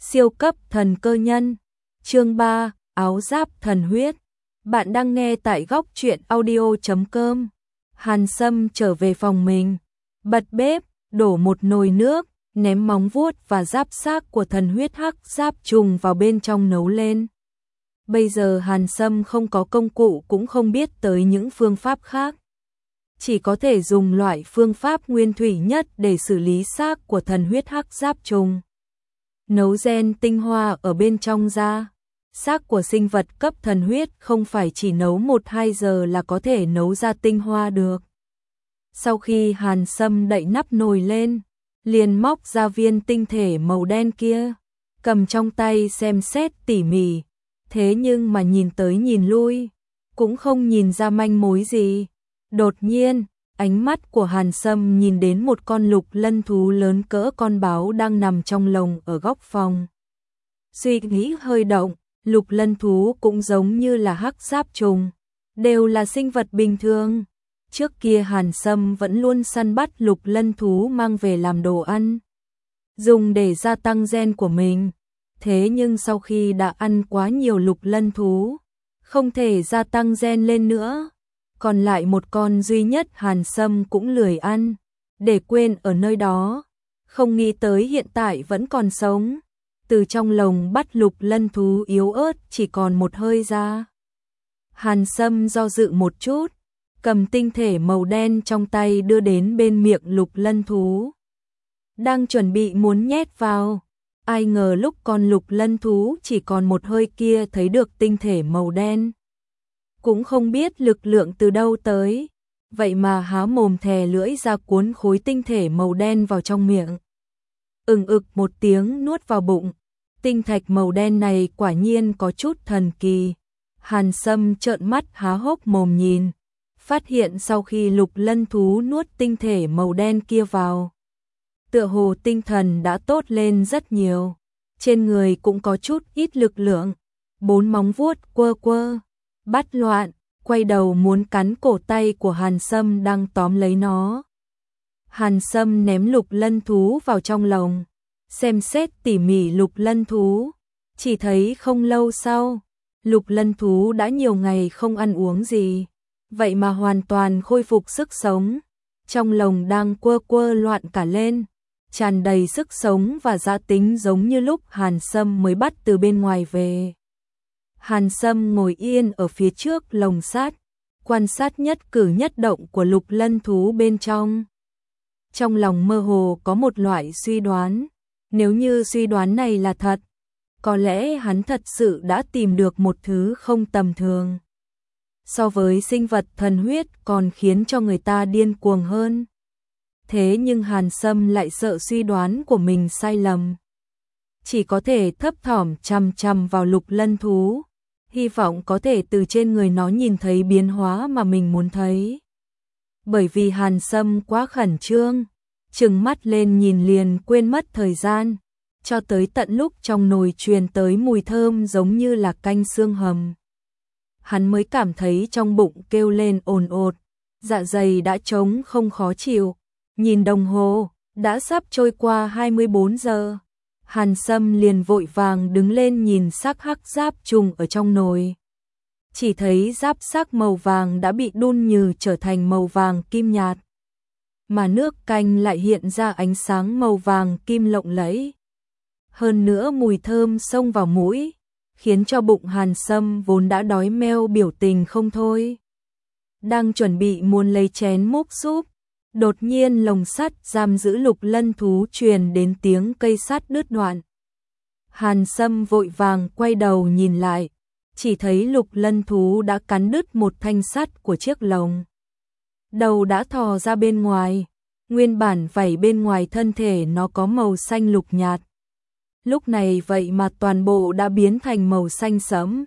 Siêu cấp thần cơ nhân. Chương 3, áo giáp thần huyết. Bạn đang nghe tại góc truyện audio.com. Hàn Sâm trở về phòng mình, bật bếp, đổ một nồi nước, ném móng vuốt và giáp xác của thần huyết hắc giáp trùng vào bên trong nấu lên. Bây giờ Hàn Sâm không có công cụ cũng không biết tới những phương pháp khác. Chỉ có thể dùng loại phương pháp nguyên thủy nhất để xử lý xác của thần huyết hắc giáp trùng. Nấu gen tinh hoa ở bên trong ra. Xác của sinh vật cấp thần huyết không phải chỉ nấu 1-2 giờ là có thể nấu ra tinh hoa được. Sau khi Hàn Sâm đậy nắp nồi lên, liền móc ra viên tinh thể màu đen kia, cầm trong tay xem xét tỉ mỉ, thế nhưng mà nhìn tới nhìn lui, cũng không nhìn ra manh mối gì. Đột nhiên, ánh mắt của Hàn Sâm nhìn đến một con lục lân thú lớn cỡ con báo đang nằm trong lồng ở góc phòng. Suy nghĩ hơi động, lục lân thú cũng giống như là hắc giáp trùng, đều là sinh vật bình thường. Trước kia Hàn Sâm vẫn luôn săn bắt lục lân thú mang về làm đồ ăn, dùng để gia tăng gen của mình. Thế nhưng sau khi đã ăn quá nhiều lục lân thú, không thể gia tăng gen lên nữa. Còn lại một con duy nhất Hàn Sâm cũng lười ăn, để quên ở nơi đó, không nghĩ tới hiện tại vẫn còn sống. Từ trong lồng bắt lục lân thú yếu ớt chỉ còn một hơi ra. Hàn Sâm do dự một chút, cầm tinh thể màu đen trong tay đưa đến bên miệng lục lân thú. Đang chuẩn bị muốn nhét vào, ai ngờ lúc con lục lân thú chỉ còn một hơi kia thấy được tinh thể màu đen. Cũng không biết lực lượng từ đâu tới, vậy mà há mồm thè lưỡi ra cuốn khối tinh thể màu đen vào trong miệng. Ực một tiếng nuốt vào bụng. Tinh thạch màu đen này quả nhiên có chút thần kỳ. Hàn Sâm trợn mắt há hốc mồm nhìn, phát hiện sau khi lục lân thú nuốt tinh thể màu đen kia vào, tựa hồ tinh thần đã tốt lên rất nhiều, trên người cũng có chút ít lực lượng. 4 móng vuốt quơ quơ, bắt loạn, quay đầu muốn cắn cổ tay của Hàn Sâm đang tóm lấy nó. Hàn Sâm ném lục lân thú vào trong lồng, xem xét tỉ mỉ lục lân thú, chỉ thấy không lâu sau, lục lân thú đã nhiều ngày không ăn uống gì, vậy mà hoàn toàn khôi phục sức sống, trong lồng đang quơ quơ loạn cả lên, tràn đầy sức sống và dã tính giống như lúc Hàn Sâm mới bắt từ bên ngoài về. Hàn Sâm ngồi yên ở phía trước lồng sắt, quan sát nhất cử nhất động của lục lân thú bên trong. Trong lòng mơ hồ có một loại suy đoán, nếu như suy đoán này là thật, có lẽ hắn thật sự đã tìm được một thứ không tầm thường. So với sinh vật thần huyết còn khiến cho người ta điên cuồng hơn. Thế nhưng Hàn Sâm lại sợ suy đoán của mình sai lầm. Chỉ có thể thấp thỏm chằm chằm vào lục lân thú, hy vọng có thể từ trên người nó nhìn thấy biến hóa mà mình muốn thấy. Bởi vì Hàn Sâm quá khẩn trương, trừng mắt lên nhìn liền quên mất thời gian, cho tới tận lúc trong nồi truyền tới mùi thơm giống như là canh xương hầm. Hắn mới cảm thấy trong bụng kêu lên ồn ột, dạ dày đã trống không khó chịu, nhìn đồng hồ, đã sắp trôi qua 24 giờ. Hàn Sâm liền vội vàng đứng lên nhìn xác hắc giáp trùng ở trong nồi. Chỉ thấy giáp xác màu vàng đã bị đun nhừ trở thành màu vàng kim nhạt, mà nước canh lại hiện ra ánh sáng màu vàng kim lộng lẫy. Hơn nữa mùi thơm xông vào mũi, khiến cho bụng Hàn Sâm vốn đã đói meo biểu tình không thôi. Đang chuẩn bị muốn lấy chén múc súp, đột nhiên lồng sắt giam giữ lục lân thú truyền đến tiếng cây sắt đứt đoạn. Hàn Sâm vội vàng quay đầu nhìn lại, chỉ thấy lục lân thú đã cắn đứt một thanh sắt của chiếc lồng. Đầu đã thò ra bên ngoài, nguyên bản vảy bên ngoài thân thể nó có màu xanh lục nhạt. Lúc này vậy mà toàn bộ đã biến thành màu xanh sẫm.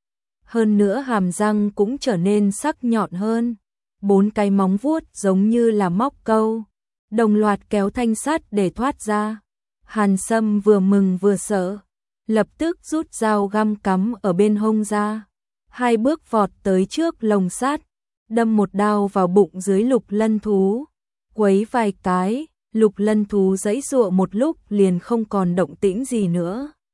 Hơn nữa hàm răng cũng trở nên sắc nhọn hơn. 4 cái móng vuốt giống như là móc câu, đồng loạt kéo thanh sắt để thoát ra. Hàn Sâm vừa mừng vừa sợ, lập tức rút dao găm cắm ở bên hông ra, 2 bước vọt tới trước lồng sắt, đâm một đao vào bụng dưới lục lân thú, quấy vài cái, lục lân thú giãy giụa một lúc liền không còn động tĩnh gì nữa.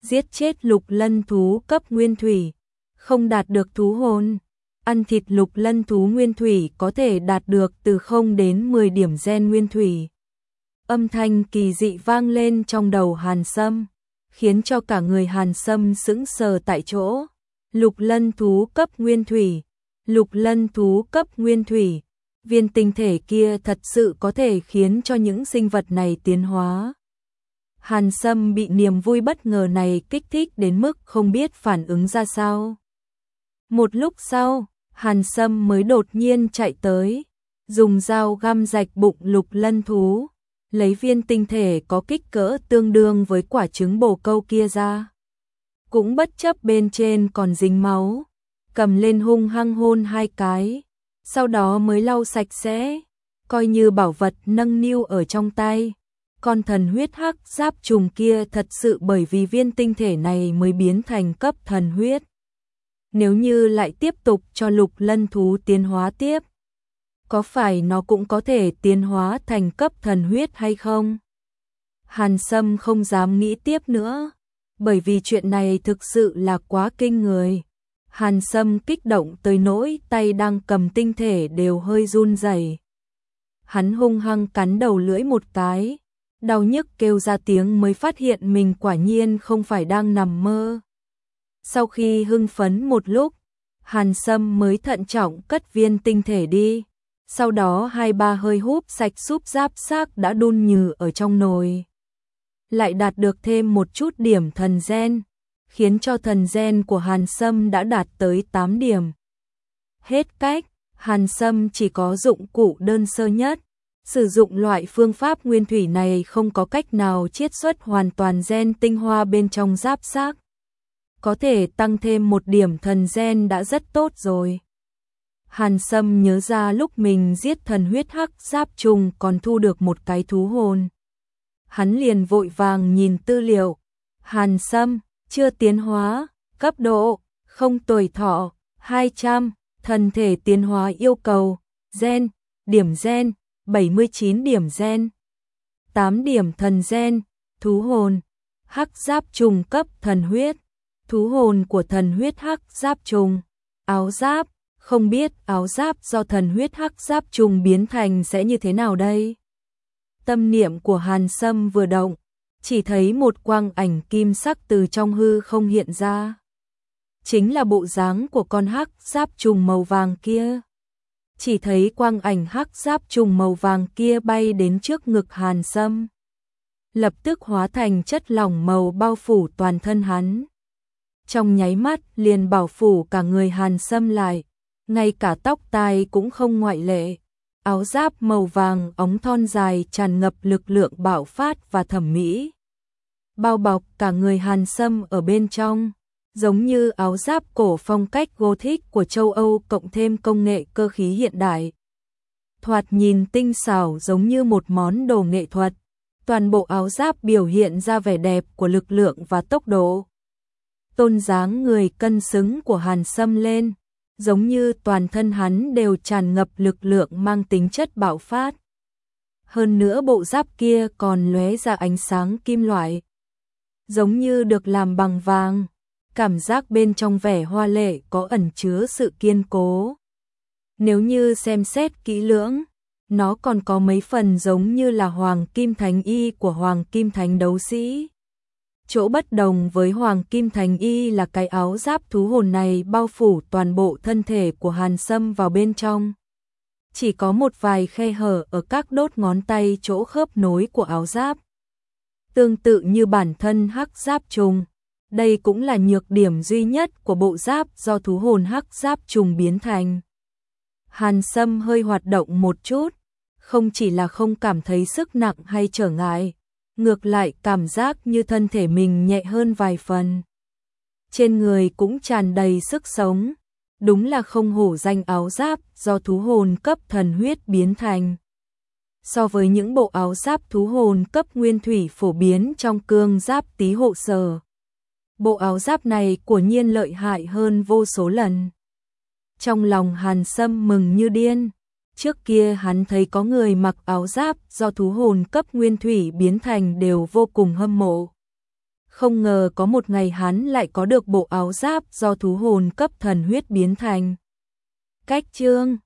giết chết lục lân thú cấp nguyên thủy, không đạt được thú hồn. Ăn thịt lục lân thú nguyên thủy có thể đạt được từ 0 đến 10 điểm gen nguyên thủy. Âm thanh kỳ dị vang lên trong đầu Hàn Sâm, khiến cho cả người Hàn Sâm sững sờ tại chỗ. Lục lân thú cấp nguyên thủy, lục lân thú cấp nguyên thủy, viên tinh thể kia thật sự có thể khiến cho những sinh vật này tiến hóa. Hàn Sâm bị niềm vui bất ngờ này kích thích đến mức không biết phản ứng ra sao. Một lúc sau, Hàn Sâm mới đột nhiên chạy tới, dùng dao găm rạch bụng lục lân thú, lấy viên tinh thể có kích cỡ tương đương với quả trứng bồ câu kia ra. Cũng bất chấp bên trên còn dính máu, cầm lên hung hăng hôn 2 cái, sau đó mới lau sạch sẽ, coi như bảo vật nâng niu ở trong tay. Con thần huyết hắc giáp trùng kia thật sự bởi vì viên tinh thể này mới biến thành cấp thần huyết. Nếu như lại tiếp tục cho lục lân thú tiến hóa tiếp, có phải nó cũng có thể tiến hóa thành cấp thần huyết hay không? Hàn Sâm không dám nghĩ tiếp nữa, bởi vì chuyện này thực sự là quá kinh người. Hàn Sâm kích động tới nỗi tay đang cầm tinh thể đều hơi run rẩy. Hắn hung hăng cắn đầu lưỡi một cái, đau nhức kêu ra tiếng mới phát hiện mình quả nhiên không phải đang nằm mơ. Sau khi hưng phấn một lúc, Hàn Sâm mới thận trọng cất viên tinh thể đi. Sau đó 2-3 hơi húp sạch súp giáp xác đã đun nhừ ở trong nồi. Lại đạt được thêm một chút điểm thần gen, khiến cho thần gen của Hàn Sâm đã đạt tới 8 điểm. Hết cách, Hàn Sâm chỉ có dụng cụ đơn sơ nhất. Sử dụng loại phương pháp nguyên thủy này không có cách nào chiết xuất hoàn toàn gen tinh hoa bên trong giáp xác. Có thể tăng thêm 1 điểm thần gen đã rất tốt rồi. Hàn Sâm nhớ ra lúc mình giết thần huyết hắc giáp trùng còn thu được một cái thú hồn. Hắn liền vội vàng nhìn tư liệu. Hàn Sâm, chưa tiến hóa, cấp độ, không tuổi thọ, 200, thân thể tiến hóa yêu cầu, gen, điểm gen, 79 điểm gen, 8 điểm thần gen, thú hồn, hắc giáp trùng cấp thần huyết, thú hồn của thần huyết hắc giáp trùng, áo giáp, không biết áo giáp do thần huyết hắc giáp trùng biến thành sẽ như thế nào đây? Tâm niệm của Hàn Sâm vừa động, chỉ thấy một quang ảnh kim sắc từ trong hư không hiện ra. Chính là bộ dáng của con hắc giáp trùng màu vàng kia. Chỉ thấy quang ảnh hắc giáp trùng màu vàng kia bay đến trước ngực Hàn Sâm, lập tức hóa thành chất lỏng màu bao phủ toàn thân hắn. Trong nháy mắt liền bao phủ cả người Hàn Sâm lại, ngay cả tóc tai cũng không ngoại lệ. Áo giáp màu vàng óng thon dài tràn ngập lực lượng bạo phát và thẩm mỹ, bao bọc cả người Hàn Sâm ở bên trong, giống như áo giáp cổ phong cách Gothic của châu Âu cộng thêm công nghệ cơ khí hiện đại. Thoạt nhìn tinh xảo giống như một món đồ nghệ thuật, toàn bộ áo giáp biểu hiện ra vẻ đẹp của lực lượng và tốc độ. Tôn dáng người cân xứng của Hàn Sâm lên, giống như toàn thân hắn đều tràn ngập lực lượng mang tính chất bạo phát. Hơn nữa bộ giáp kia còn lóe ra ánh sáng kim loại, giống như được làm bằng vàng, cảm giác bên trong vẻ hoa lệ có ẩn chứa sự kiên cố. Nếu như xem xét kỹ lưỡng, nó còn có mấy phần giống như là Hoàng Kim Thánh Y của Hoàng Kim Thánh Đấu Sĩ. Chỗ bất đồng với Hoàng Kim Thánh Y là cái áo giáp thú hồn này bao phủ toàn bộ thân thể của Hàn Sâm vào bên trong. Chỉ có một vài khe hở ở các đốt ngón tay chỗ khớp nối của áo giáp. Tương tự như bản thân hắc giáp trùng, đây cũng là nhược điểm duy nhất của bộ giáp do thú hồn hắc giáp trùng biến thành. Hàn Sâm hơi hoạt động một chút, không chỉ là không cảm thấy sức nặng hay trở ngại, ngược lại cảm giác như thân thể mình nhẹ hơn vài phần. Trên người cũng tràn đầy sức sống, đúng là không hổ danh áo giáp do thú hồn cấp thần huyết biến thành. So với những bộ áo giáp thú hồn cấp nguyên thủy phổ biến trong cương giáp Tý Hộ Sở, bộ áo giáp này quả nhiên lợi hại hơn vô số lần. Trong lòng Hàn Sâm mừng như điên. Trước kia hắn thấy có người mặc áo giáp do thú hồn cấp nguyên thủy biến thành đều vô cùng hâm mộ. Không ngờ có một ngày hắn lại có được bộ áo giáp do thú hồn cấp thần huyết biến thành. Cách chương